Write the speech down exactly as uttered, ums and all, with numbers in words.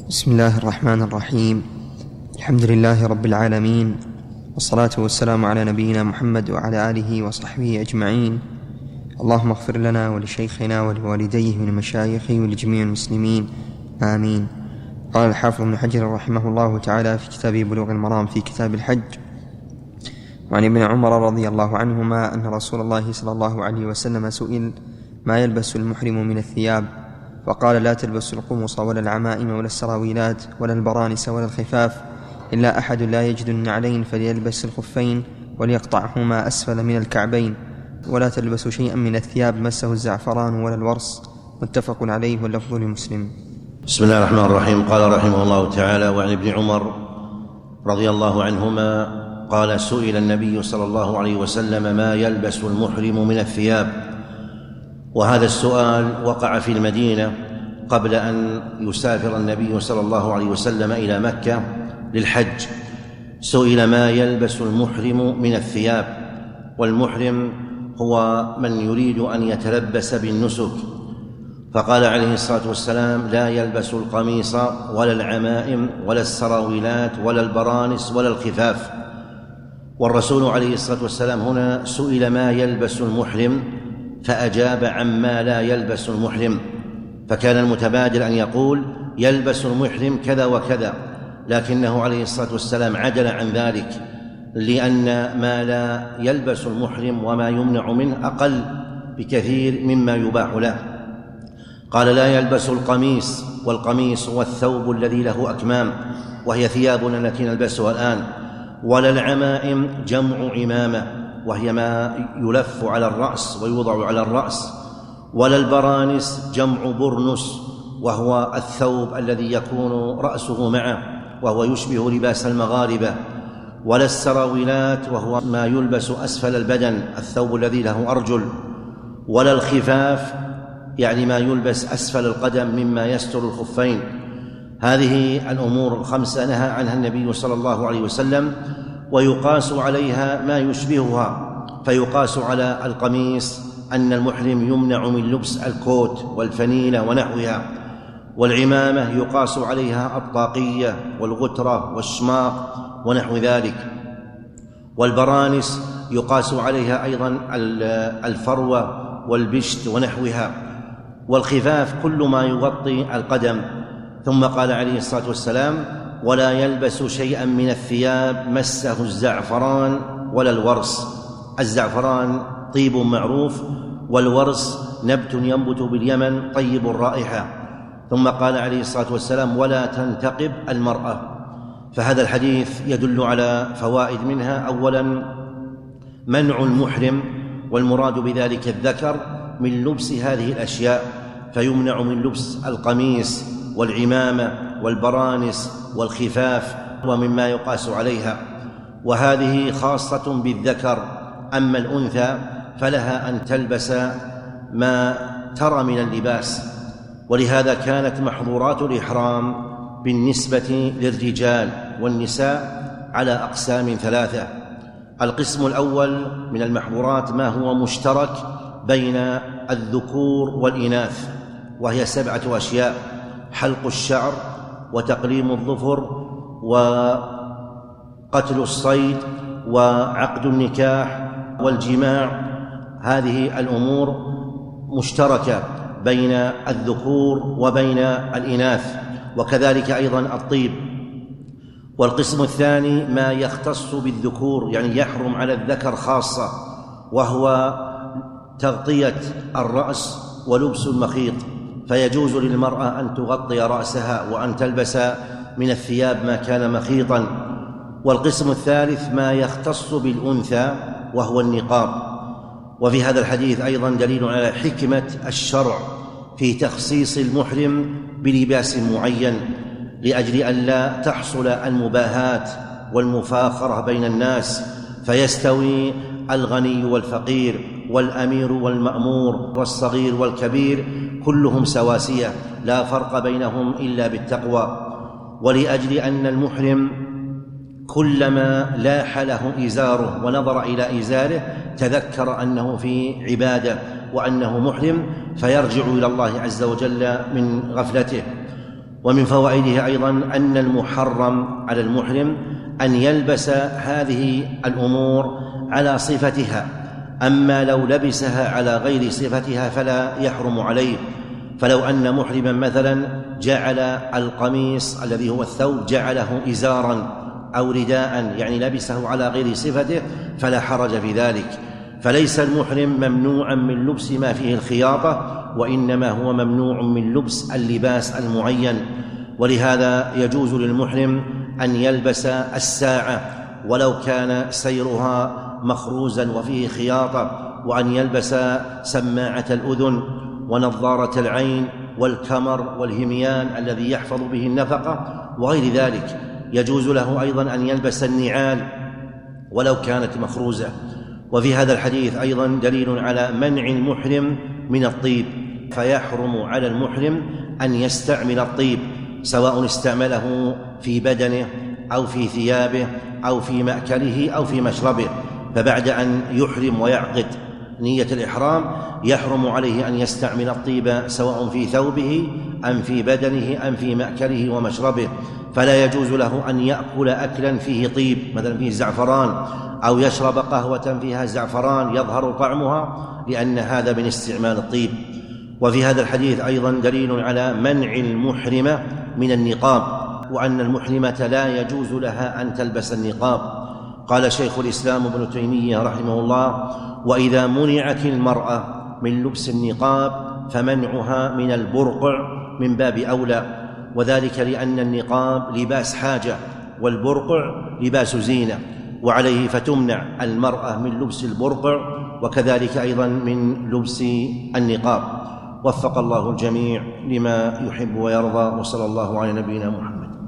بسم الله الرحمن الرحيم. الحمد لله رب العالمين، والصلاة والسلام على نبينا محمد وعلى آله وصحبه أجمعين. اللهم اغفر لنا ولشيخنا ولوالديه من مشايخه ولجميع المسلمين، آمين. قال الحافظ ابن حجر رحمه الله تعالى في كتابه بلوغ المرام في كتاب الحج: وعن ابن عمر رضي الله عنهما أن رسول الله صلى الله عليه وسلم سئل ما يلبس المحرم من الثياب، فقال: لا تلبس القمص ولا العمائم ولا السراويلات ولا البرانس ولا الخفاف، إلا أحد لا يجد النعلين فليلبس الخفين وليقطعهما أسفل من الكعبين، ولا تلبس شيئا من الثياب مسه الزعفران ولا الورس. متفق عليه واللفظ لمسلم. بسم الله الرحمن الرحيم. قال رحمه الله تعالى: وعن ابن عمر رضي الله عنهما قال: سئل النبي صلى الله عليه وسلم ما يلبس المحرم من الثياب. وهذا السؤال وقع في المدينة قبل أن يسافر النبي صلى الله عليه وسلم إلى مكة للحج. سئل ما يلبس المحرم من الثياب، والمحرم هو من يريد أن يتلبس بالنسك، فقال عليه الصلاة والسلام: لا يلبس القميص ولا العمائم ولا السراويلات ولا البرانس ولا الخفاف. والرسول عليه الصلاة والسلام هنا سئل ما يلبس المحرم فأجاب عما لا يلبس المحرم، فكان المتبادل أن يقول يلبس المحرم كذا وكذا، لكنه عليه الصلاة والسلام عدل عن ذلك، لأن ما لا يلبس المحرم وما يمنع منه أقل بكثير مما يباح له. قال: لا يلبس القميص، والقميص هو الثوب الذي له أكمام وهي ثيابنا التي نلبسها الآن، ولا العمائم جمع عمامة وهي ما يلف على الرأس ويوضع على الرأس، ولا البرانس جمع برنس وهو الثوب الذي يكون رأسه معه وهو يشبه لباس المغاربة، ولا السراويلات وهو ما يلبس أسفل البدن الثوب الذي له أرجل، ولا الخفاف يعني ما يلبس أسفل القدم مما يستر الخفين. هذه الأمور الخمسة نهى عنها النبي صلى الله عليه وسلم، ويقاس عليها ما يشبهها، فيقاس على القميص أن المحرم يمنع من لبس الكوت والفنيلة ونحوها، والعمامة يقاس عليها الطاقية والغترة والشماق ونحو ذلك، والبرانس يقاس عليها أيضا الفروة والبشت ونحوها، والخفاف كل ما يغطي القدم. ثم قال عليه الصلاة والسلام: ولا يلبس شيئا من الثياب مسه الزعفران ولا الورس. الزعفران طيب معروف، والورس نبت ينبت باليمن طيب الرائحة. ثم قال عليه الصلاة والسلام: ولا تنتقب المرأة. فهذا الحديث يدل على فوائد، منها: أولا منع المحرم، والمراد بذلك الذكر، من لبس هذه الأشياء، فيمنع من لبس القميص والعمامة والبرانس والخفاف ومما يقاس عليها، وهذه خاصة بالذكر. أما الأنثى فلها أن تلبس ما ترى من اللباس، ولهذا كانت محظورات الإحرام بالنسبة للرجال والنساء على أقسام ثلاثة. القسم الأول من المحظورات ما هو مشترك بين الذكور والإناث، وهي سبعة أشياء: حلق الشعر، وتقليم الظفر، وقتل الصيد، وعقد النكاح، والجماع. هذه الأمور مشتركة بين الذكور وبين الإناث، وكذلك أيضا الطيب. والقسم الثاني ما يختص بالذكور، يعني يحرم على الذكر خاصة، وهو تغطية الرأس ولبس المخيط، فيجوز للمرأة أن تغطي رأسها وأن تلبس من الثياب ما كان مخيطا. والقسم الثالث ما يختص بالأنثى وهو النقاب. وفي هذا الحديث أيضا دليل على حكمة الشرع في تخصيص المحرم بلباس معين، لأجل أن لا تحصل المباهات والمفاخرة بين الناس، فيستوي الغني والفقير والأمير والمأمور والصغير والكبير كلهم سواسية، لا فرق بينهم إلا بالتقوى. ولأجل أن المحرم كلما لاح له إزاره ونظر إلى إزاره تذكر أنه في عبادة وأنه محرم، فيرجع إلى الله عز وجل من غفلته. ومن فوائدها أيضا أن المحرم على المحرم أن يلبس هذه الأمور على صفتها، أما لو لبسها على غير صفتها فلا يحرم عليه. فلو أن محرما مثلا جعل القميص الذي هو الثوب جعله إزارا أو رداء، يعني لبسه على غير صفته، فلا حرج في ذلك. فليس المحرم ممنوعا من لبس ما فيه الخياطة، وإنما هو ممنوع من لبس اللباس المعين. ولهذا يجوز للمحرم أن يلبس الساعة ولو كان سيرها مخروزا وفيه خياطة، وأن يلبس سماعة الأذن ونظارة العين والكمر والهميان الذي يحفظ به النفقة وغير ذلك. يجوز له أيضا أن يلبس النعال ولو كانت مخروزة. وفي هذا الحديث أيضا دليل على منع المحرم من الطيب، فيحرم على المحرم أن يستعمل الطيب، سواء استعمله في بدنه أو في ثيابه أو في مأكله أو في مشربه. فبعد أن يحرم ويعقد نية الإحرام يحرم عليه أن يستعمل الطيب سواء في ثوبه أم في بدنه أم في مأكله ومشربه. فلا يجوز له أن يأكل أكلا فيه طيب، مثلا فيه زعفران، أو يشرب قهوة فيها زعفران يظهر طعمها، لأن هذا من استعمال الطيب. وفي هذا الحديث أيضا دليل على منع المحرمة من النقاب، وأن المحرمة لا يجوز لها أن تلبس النقاب. قال شيخ الإسلام ابن تيمية رحمه الله: وإذا منعت المرأة من لبس النقاب فمنعها من البرقع من باب أولى، وذلك لأن النقاب لباس حاجة والبرقع لباس زينة، وعليه فتمنع المرأة من لبس البرقع وكذلك أيضا من لبس النقاب. وفق الله الجميع لما يحب ويرضى، وصلى الله على نبينا محمد.